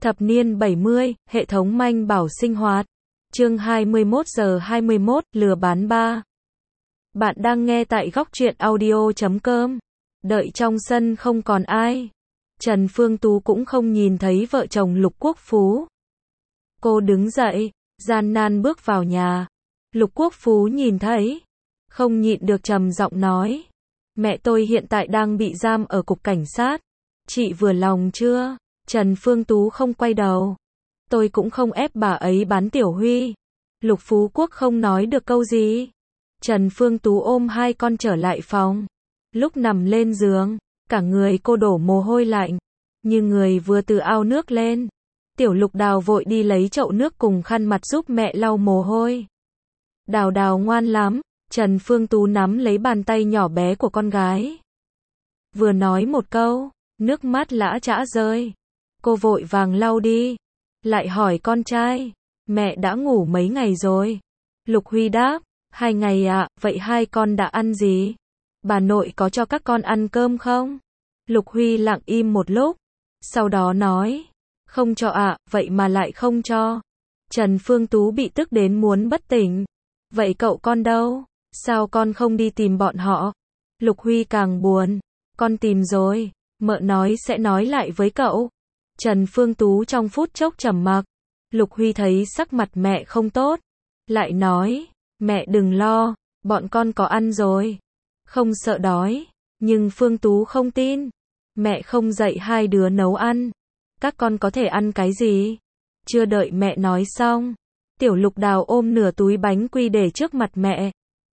Thập niên 70, hệ thống manh bảo sinh hoạt. Chương 21 giờ 21, lừa bán 3. Bạn đang nghe tại góc truyện audio.com. Đợi trong sân không còn ai. Trần Phương Tú cũng không nhìn thấy vợ chồng Lục Quốc Phú. Cô đứng dậy, gian nan bước vào nhà. Lục Quốc Phú nhìn thấy, không nhịn được trầm giọng nói. Mẹ tôi hiện tại đang bị giam ở cục cảnh sát. Chị vừa lòng chưa? Trần Phương Tú không quay đầu. Tôi cũng không ép bà ấy bán Tiểu Huy. Lục Phú Quốc không nói được câu gì. Trần Phương Tú ôm hai con trở lại phòng. Lúc nằm lên giường, cả người cô đổ mồ hôi lạnh, như người vừa từ ao nước lên. Tiểu Lục Đào vội đi lấy chậu nước cùng khăn mặt giúp mẹ lau mồ hôi. Đào Đào ngoan lắm. Trần Phương Tú nắm lấy bàn tay nhỏ bé của con gái. Vừa nói một câu, nước mắt lã chã rơi. Cô vội vàng lau đi. Lại hỏi con trai, mẹ đã ngủ mấy ngày rồi? Lục Huy đáp, 2 ngày ạ. Vậy hai con đã ăn gì? Bà nội có cho các con ăn cơm không? Lục Huy lặng im một lúc, sau đó nói, không cho ạ. Vậy mà lại không cho. Trần Phương Tú bị tức đến muốn bất tỉnh. Vậy cậu con đâu? Sao con không đi tìm bọn họ? Lục Huy càng buồn, con tìm rồi, mợ nói sẽ nói lại với cậu. Trần Phương Tú trong phút chốc trầm mặc. Lục Huy thấy sắc mặt mẹ không tốt, lại nói, mẹ đừng lo, bọn con có ăn rồi, không sợ đói. Nhưng Phương Tú không tin, mẹ không dạy hai đứa nấu ăn, các con có thể ăn cái gì? Chưa đợi mẹ nói xong, Tiểu Lục Đào ôm nửa túi bánh quy để trước mặt mẹ.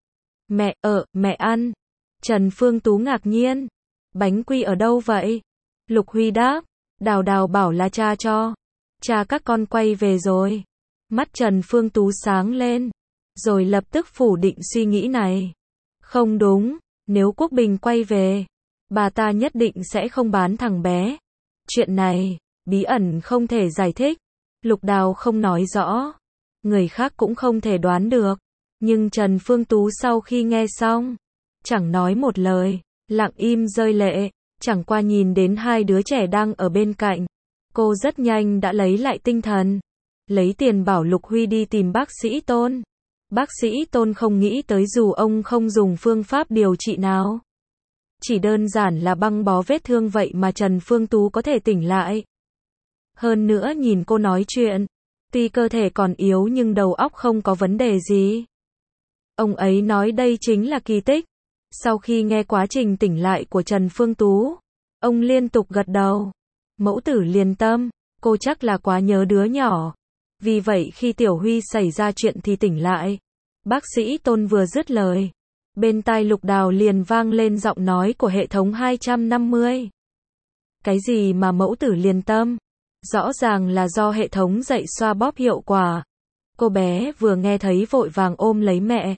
Mẹ ăn. Trần Phương Tú ngạc nhiên, bánh quy ở đâu vậy? Lục Huy đáp, Đào Đào bảo là cha cho. Cha các con quay về rồi. Mắt Trần Phương Tú sáng lên, rồi lập tức phủ định suy nghĩ này. Không đúng, nếu Quốc Bình quay về, bà ta nhất định sẽ không bán thằng bé. Chuyện này, bí ẩn không thể giải thích. Lục Đào không nói rõ, người khác cũng không thể đoán được. Nhưng Trần Phương Tú sau khi nghe xong, chẳng nói một lời, lặng im rơi lệ. Chẳng qua nhìn đến hai đứa trẻ đang ở bên cạnh, cô rất nhanh đã lấy lại tinh thần. Lấy tiền bảo Lục Huy đi tìm bác sĩ Tôn. Bác sĩ Tôn không nghĩ tới dù ông không dùng phương pháp điều trị nào, chỉ đơn giản là băng bó vết thương vậy mà Trần Phương Tú có thể tỉnh lại. Hơn nữa nhìn cô nói chuyện, tuy cơ thể còn yếu nhưng đầu óc không có vấn đề gì. Ông ấy nói đây chính là kỳ tích. Sau khi nghe quá trình tỉnh lại của Trần Phương Tú, ông liên tục gật đầu. Mẫu tử liền tâm, cô chắc là quá nhớ đứa nhỏ. Vì vậy khi Tiểu Huy xảy ra chuyện thì tỉnh lại. Bác sĩ Tôn vừa dứt lời, bên tai Lục Đào liền vang lên giọng nói của hệ thống 250. Cái gì mà mẫu tử liền tâm? Rõ ràng là do hệ thống dạy xoa bóp hiệu quả. Cô bé vừa nghe thấy vội vàng ôm lấy mẹ.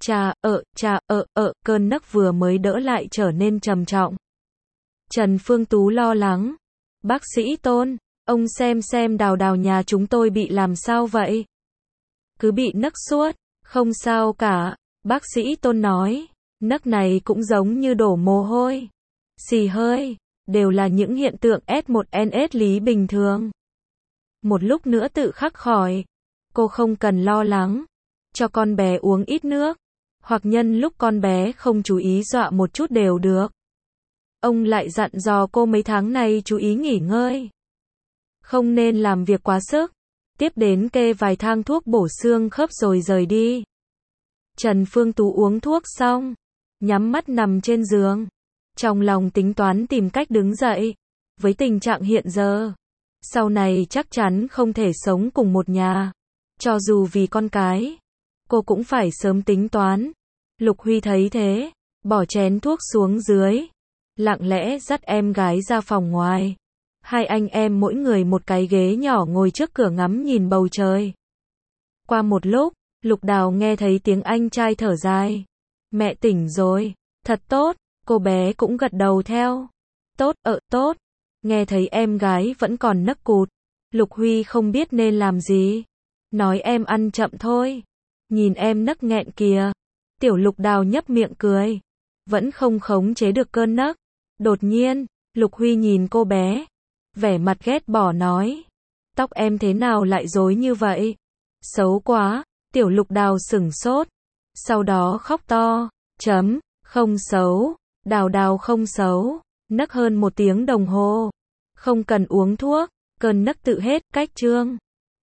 Cơn nấc vừa mới đỡ lại trở nên trầm trọng. Trần Phương Tú lo lắng. Bác sĩ Tôn, ông xem Đào Đào nhà chúng tôi bị làm sao vậy? Cứ bị nấc suốt, không sao cả. Bác sĩ Tôn nói, nấc này cũng giống như đổ mồ hôi, xì hơi, đều là những hiện tượng S1NS lý bình thường. Một lúc nữa tự khắc khỏi. Cô không cần lo lắng. Cho con bé uống ít nước, hoặc nhân lúc con bé không chú ý dọa một chút đều được. Ông lại dặn dò cô mấy tháng này chú ý nghỉ ngơi, không nên làm việc quá sức. Tiếp đến kê vài thang thuốc bổ xương khớp rồi rời đi. Trần Phương Tú uống thuốc xong, nhắm mắt nằm trên giường, trong lòng tính toán tìm cách đứng dậy. Với tình trạng hiện giờ, sau này chắc chắn không thể sống cùng một nhà. Cho dù vì con cái, cô cũng phải sớm tính toán. Lục Huy thấy thế, bỏ chén thuốc xuống dưới, lặng lẽ dắt em gái ra phòng ngoài. Hai anh em mỗi người một cái ghế nhỏ ngồi trước cửa ngắm nhìn bầu trời. Qua một lúc, Lục Đào nghe thấy tiếng anh trai thở dài. Mẹ tỉnh rồi, thật tốt. Cô bé cũng gật đầu theo. Tốt. Nghe thấy em gái vẫn còn nấc cụt, Lục Huy không biết nên làm gì. Nói em ăn chậm thôi. Nhìn em nấc nghẹn kìa. Tiểu Lục Đào nhấp miệng cười, vẫn không khống chế được cơn nấc. Đột nhiên, Lục Huy nhìn cô bé, vẻ mặt ghét bỏ nói, Tóc em thế nào lại rối như vậy? Xấu quá. Tiểu Lục Đào sửng sốt. Sau đó khóc to. Không xấu. Đào Đào không xấu. Nấc hơn 1 tiếng đồng hồ. Không cần uống thuốc. Cơn nấc tự hết, cách chương.